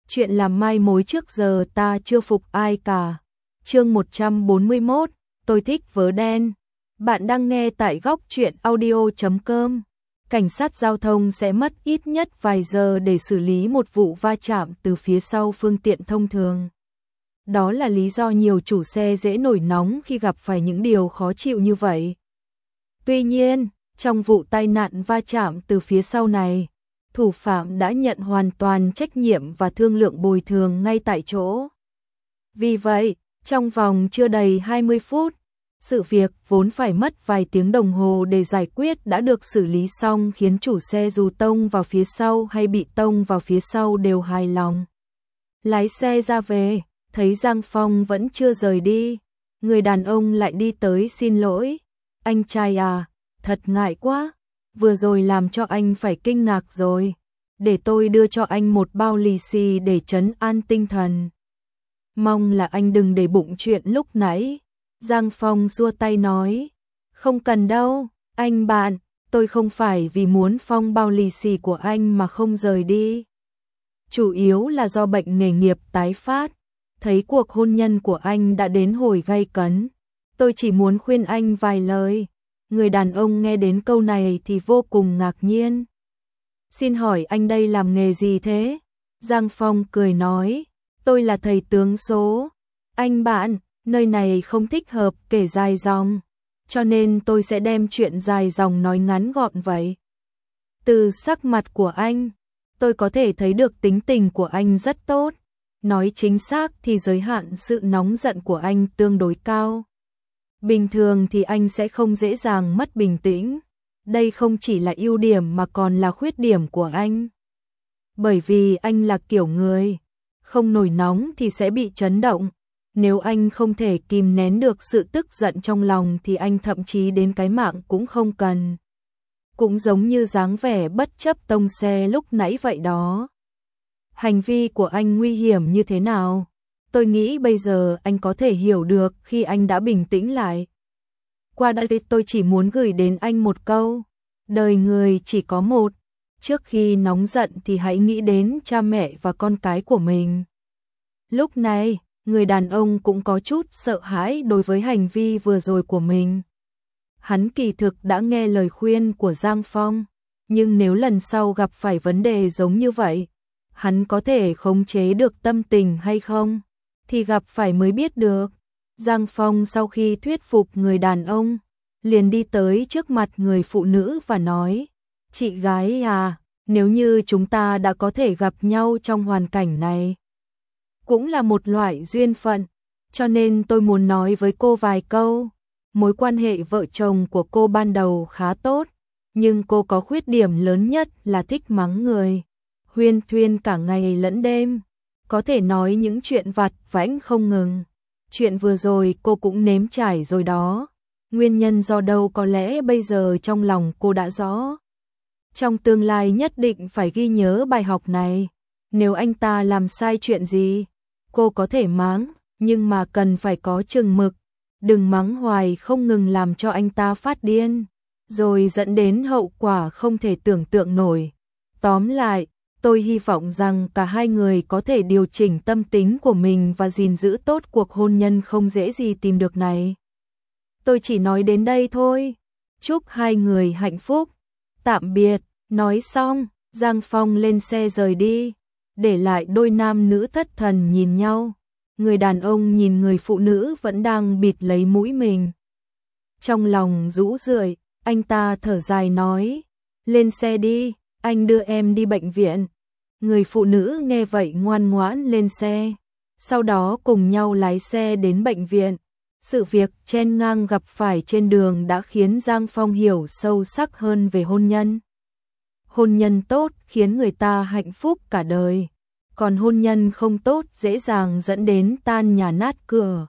Chuyện làm mai mối trước giờ ta chưa phục ai cả. Chương 141, tôi thích vớ đen. Bạn đang nghe tại góc truyện audio.com. Cảnh sát giao thông sẽ mất ít nhất vài giờ để xử lý một vụ va chạm từ phía sau phương tiện thông thường. Đó là lý do nhiều chủ xe dễ nổi nóng khi gặp phải những điều khó chịu như vậy. Tuy nhiên, trong vụ tai nạn va chạm từ phía sau này, thủ phạm đã nhận hoàn toàn trách nhiệm và thương lượng bồi thường ngay tại chỗ. Vì vậy, trong vòng chưa đầy 20 phút, sự việc vốn phải mất vài tiếng đồng hồ để giải quyết đã được xử lý xong, khiến chủ xe dù tông vào phía sau hay bị tông vào phía sau đều hài lòng. Lái xe ra về, thấy Giang Phong vẫn chưa rời đi, người đàn ông lại đi tới xin lỗi. Anh trai à, thật ngại quá, vừa rồi làm cho anh phải kinh ngạc rồi. Để tôi đưa cho anh một bao lì xì để trấn an tinh thần. Mong là anh đừng để bụng chuyện lúc nãy. Giang Phong xua tay nói, không cần đâu, anh bạn, tôi không phải vì muốn phong bao lì xì của anh mà không rời đi. Chủ yếu là do bệnh nghề nghiệp tái phát, thấy cuộc hôn nhân của anh đã đến hồi gay cấn. Tôi chỉ muốn khuyên anh vài lời. Người đàn ông nghe đến câu này thì vô cùng ngạc nhiên. Xin hỏi anh đây làm nghề gì thế? Giang Phong cười nói, tôi là thầy tướng số. Anh bạn, nơi này không thích hợp kể dài dòng, cho nên tôi sẽ đem chuyện dài dòng nói ngắn gọn vậy. Từ sắc mặt của anh, tôi có thể thấy được tính tình của anh rất tốt. Nói chính xác thì giới hạn sự nóng giận của anh tương đối cao. Bình thường thì anh sẽ không dễ dàng mất bình tĩnh. Đây không chỉ là ưu điểm mà còn là khuyết điểm của anh. Bởi vì anh là kiểu người không nổi nóng thì sẽ bị chấn động. Nếu anh không thể kìm nén được sự tức giận trong lòng thì anh thậm chí đến cái mạng cũng không cần. Cũng giống như dáng vẻ bất chấp tông xe lúc nãy vậy đó. Hành vi của anh nguy hiểm như thế nào? Tôi nghĩ bây giờ anh có thể hiểu được khi anh đã bình tĩnh lại. Qua đây tôi chỉ muốn gửi đến anh một câu. Đời người chỉ có một. Trước khi nóng giận thì hãy nghĩ đến cha mẹ và con cái của mình. Lúc này, người đàn ông cũng có chút sợ hãi đối với hành vi vừa rồi của mình. Hắn kỳ thực đã nghe lời khuyên của Giang Phong. Nhưng nếu lần sau gặp phải vấn đề giống như vậy, hắn có thể khống chế được tâm tình hay không? Thì gặp phải mới biết được. Giang Phong sau khi thuyết phục người đàn ông, liền đi tới trước mặt người phụ nữ và nói, chị gái à, nếu như chúng ta đã có thể gặp nhau trong hoàn cảnh này, cũng là một loại duyên phận, cho nên tôi muốn nói với cô vài câu. Mối quan hệ vợ chồng của cô ban đầu khá tốt, nhưng cô có khuyết điểm lớn nhất là thích mắng người, huyên thuyên cả ngày lẫn đêm, có thể nói những chuyện vặt vãnh không ngừng. Chuyện vừa rồi cô cũng nếm trải rồi đó. Nguyên nhân do đâu có lẽ bây giờ trong lòng cô đã rõ. Trong tương lai nhất định phải ghi nhớ bài học này. Nếu anh ta làm sai chuyện gì, cô có thể mắng, nhưng mà cần phải có chừng mực. Đừng mắng hoài không ngừng làm cho anh ta phát điên, rồi dẫn đến hậu quả không thể tưởng tượng nổi. Tóm lại, tôi hy vọng rằng cả hai người có thể điều chỉnh tâm tính của mình và gìn giữ tốt cuộc hôn nhân không dễ gì tìm được này. Tôi chỉ nói đến đây thôi. Chúc hai người hạnh phúc. Tạm biệt. Nói xong, Giang Phong lên xe rời đi, để lại đôi nam nữ thất thần nhìn nhau. Người đàn ông nhìn người phụ nữ vẫn đang bịt lấy mũi mình. Trong lòng rũ rượi, anh ta thở dài nói, lên xe đi, anh đưa em đi bệnh viện. Người phụ nữ nghe vậy ngoan ngoãn lên xe, sau đó cùng nhau lái xe đến bệnh viện. Sự việc chen ngang gặp phải trên đường đã khiến Giang Phong hiểu sâu sắc hơn về hôn nhân. Hôn nhân tốt khiến người ta hạnh phúc cả đời, còn hôn nhân không tốt dễ dàng dẫn đến tan nhà nát cửa.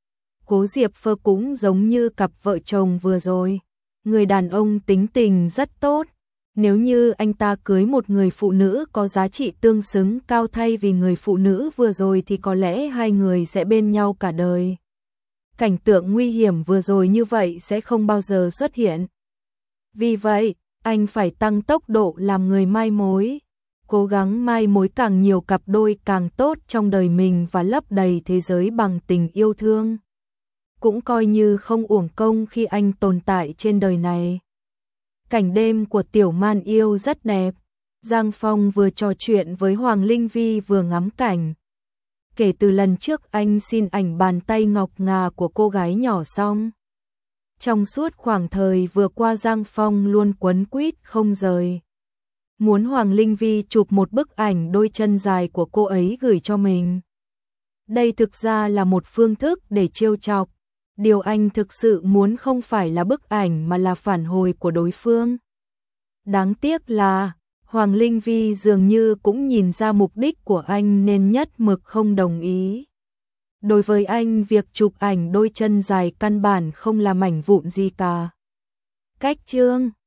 Cố Diệp Phơ cũng giống như cặp vợ chồng vừa rồi. Người đàn ông tính tình rất tốt. Nếu như anh ta cưới một người phụ nữ có giá trị tương xứng cao thay vì người phụ nữ vừa rồi thì có lẽ hai người sẽ bên nhau cả đời. Cảnh tượng nguy hiểm vừa rồi như vậy sẽ không bao giờ xuất hiện. Vì vậy, anh phải tăng tốc độ làm người mai mối. cố gắng mai mối càng nhiều cặp đôi càng tốt trong đời mình và lấp đầy thế giới bằng tình yêu thương. Cũng coi như không uổng công khi anh tồn tại trên đời này. Cảnh đêm của Tiểu Man Yêu rất đẹp. Giang Phong vừa trò chuyện với Hoàng Linh Vi vừa ngắm cảnh. Kể từ lần trước anh xin ảnh bàn tay ngọc ngà của cô gái nhỏ xong, trong suốt khoảng thời vừa qua Giang Phong luôn quấn quýt không rời. Muốn Hoàng Linh Vi chụp một bức ảnh đôi chân dài của cô ấy gửi cho mình. Đây thực ra là một phương thức để trêu chọc. Điều anh thực sự muốn không phải là bức ảnh mà là phản hồi của đối phương. Đáng tiếc là Hoàng Linh Vi dường như cũng nhìn ra mục đích của anh nên nhất mực không đồng ý. Đối với anh việc chụp ảnh đôi chân dài căn bản không là mảnh vụn gì cả. Cách chương